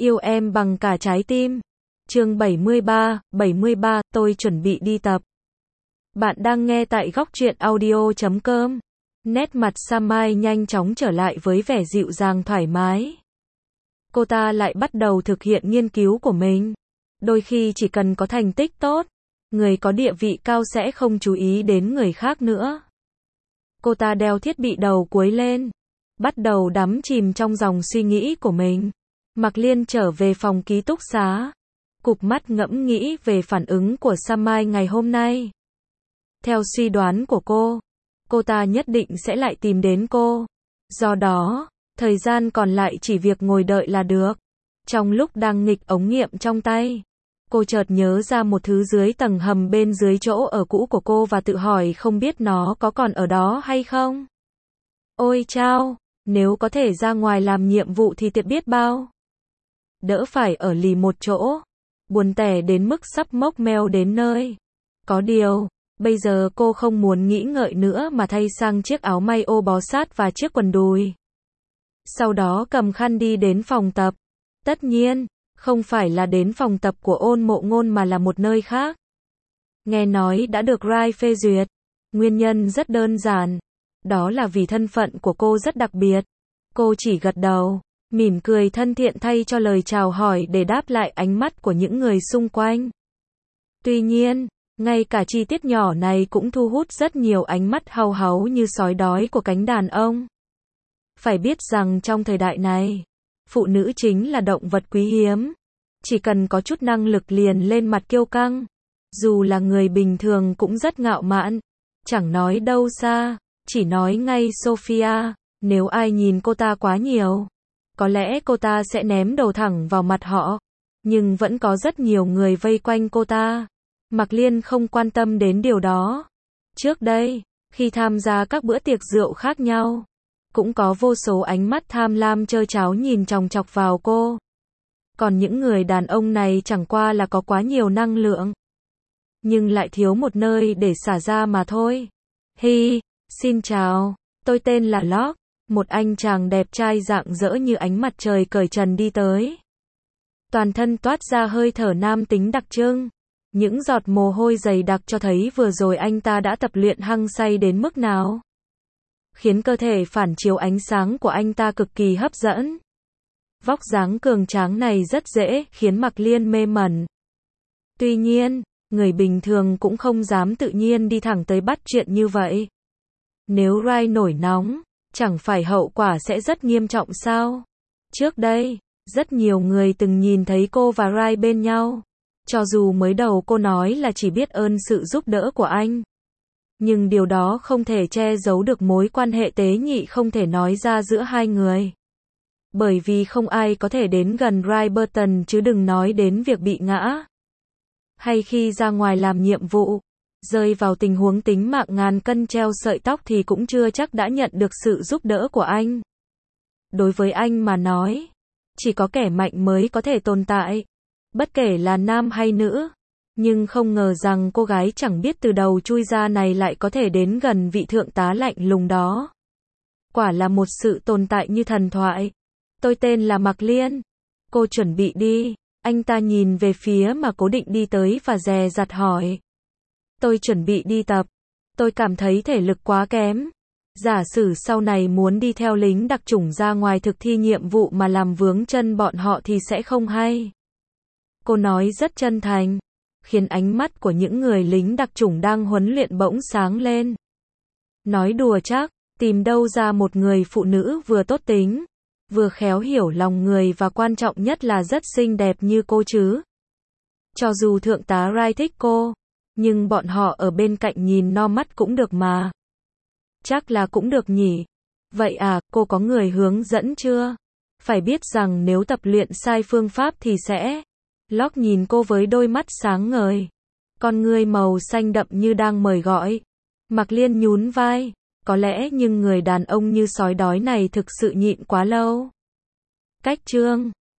Yêu em bằng cả trái tim. Chương 73, tôi chuẩn bị đi tập. Bạn đang nghe tại góc truyện audio.com. Nét mặt Sam Mai nhanh chóng trở lại với vẻ dịu dàng thoải mái. Cô ta lại bắt đầu thực hiện nghiên cứu của mình. Đôi khi chỉ cần có thành tích tốt, người có địa vị cao sẽ không chú ý đến người khác nữa. Cô ta đeo thiết bị đầu cuối lên, bắt đầu đắm chìm trong dòng suy nghĩ của mình. Mạc Liên trở về phòng ký túc xá, cụp mắt ngẫm nghĩ về phản ứng của Sam Mai ngày hôm nay. Theo suy đoán của cô ta nhất định sẽ lại tìm đến cô. Do đó, thời gian còn lại chỉ việc ngồi đợi là được. Trong lúc đang nghịch ống nghiệm trong tay, cô chợt nhớ ra một thứ dưới tầng hầm bên dưới chỗ ở cũ của cô và tự hỏi không biết nó có còn ở đó hay không. Ôi chao, nếu có thể ra ngoài làm nhiệm vụ thì tuyệt biết bao. Đỡ phải ở lì một chỗ, buồn tẻ đến mức sắp mốc meo đến nơi. Có điều, bây giờ cô không muốn nghĩ ngợi nữa mà thay sang chiếc áo may ô bó sát và chiếc quần đùi. Sau đó cầm khăn đi đến phòng tập. Tất nhiên, không phải là đến phòng tập của Ôn Mộ Ngôn mà là một nơi khác. Nghe nói đã được Rai phê duyệt. Nguyên nhân rất đơn giản. Đó là vì thân phận của cô rất đặc biệt. Cô chỉ gật đầu, mỉm cười thân thiện thay cho lời chào hỏi để đáp lại ánh mắt của những người xung quanh. Tuy nhiên, ngay cả chi tiết nhỏ này cũng thu hút rất nhiều ánh mắt hau háu như sói đói của cánh đàn ông. Phải biết rằng trong thời đại này, phụ nữ chính là động vật quý hiếm. Chỉ cần có chút năng lực liền lên mặt kiêu căng. Dù là người bình thường cũng rất ngạo mạn. Chẳng nói đâu xa, chỉ nói ngay Sophia, nếu ai nhìn cô ta quá nhiều, có lẽ cô ta sẽ ném đầu thẳng vào mặt họ. Nhưng vẫn có rất nhiều người vây quanh cô ta. Mạc Liên không quan tâm đến điều đó. Trước đây, khi tham gia các bữa tiệc rượu khác nhau, cũng có vô số ánh mắt tham lam trơ tráo nhìn chòng chọc vào cô. Còn những người đàn ông này chẳng qua là có quá nhiều năng lượng, nhưng lại thiếu một nơi để xả ra mà thôi. Hi, xin chào, tôi tên là Locke. Một anh chàng đẹp trai rạng rỡ như ánh mặt trời cởi trần đi tới. Toàn thân toát ra hơi thở nam tính đặc trưng. Những giọt mồ hôi dày đặc cho thấy vừa rồi anh ta đã tập luyện hăng say đến mức nào. Khiến cơ thể phản chiếu ánh sáng của anh ta cực kỳ hấp dẫn. Vóc dáng cường tráng này rất dễ khiến Mạc Liên mê mẩn. Tuy nhiên, người bình thường cũng không dám tự nhiên đi thẳng tới bắt chuyện như vậy. Nếu Rai nổi nóng, chẳng phải hậu quả sẽ rất nghiêm trọng sao? Trước đây, rất nhiều người từng nhìn thấy cô và Rai bên nhau. Cho dù mới đầu cô nói là chỉ biết ơn sự giúp đỡ của anh. Nhưng điều đó không thể che giấu được mối quan hệ tế nhị không thể nói ra giữa hai người. Bởi vì không ai có thể đến gần Rai Burton chứ đừng nói đến việc bị ngã. Hay khi ra ngoài làm nhiệm vụ, rơi vào tình huống tính mạng ngàn cân treo sợi tóc thì cũng chưa chắc đã nhận được sự giúp đỡ của anh. Đối với anh mà nói, chỉ có kẻ mạnh mới có thể tồn tại. Bất kể là nam hay nữ. Nhưng không ngờ rằng cô gái chẳng biết từ đầu chui ra này lại có thể đến gần vị thượng tá lạnh lùng đó. Quả là một sự tồn tại như thần thoại. Tôi tên là Mạc Liên. Cô chuẩn bị đi. Anh ta nhìn về phía mà cố định đi tới và dè dặt hỏi. Tôi chuẩn bị đi tập. Tôi cảm thấy thể lực quá kém. Giả sử sau này muốn đi theo lính đặc chủng ra ngoài thực thi nhiệm vụ mà làm vướng chân bọn họ thì sẽ không hay. Cô nói rất chân thành, khiến ánh mắt của những người lính đặc chủng đang huấn luyện bỗng sáng lên. Nói đùa chắc, tìm đâu ra một người phụ nữ vừa tốt tính, vừa khéo hiểu lòng người và quan trọng nhất là rất xinh đẹp như cô chứ. Cho dù thượng tá Rai thích cô, nhưng bọn họ ở bên cạnh nhìn no mắt cũng được mà. Chắc là cũng được nhỉ. Vậy à, cô có người hướng dẫn chưa? Phải biết rằng nếu tập luyện sai phương pháp thì sẽ... Locke nhìn cô với đôi mắt sáng ngời. Con ngươi màu xanh đậm như đang mời gọi. Mạc Liên nhún vai. Có lẽ nhưng người đàn ông như sói đói này thực sự nhịn quá lâu. Cách chương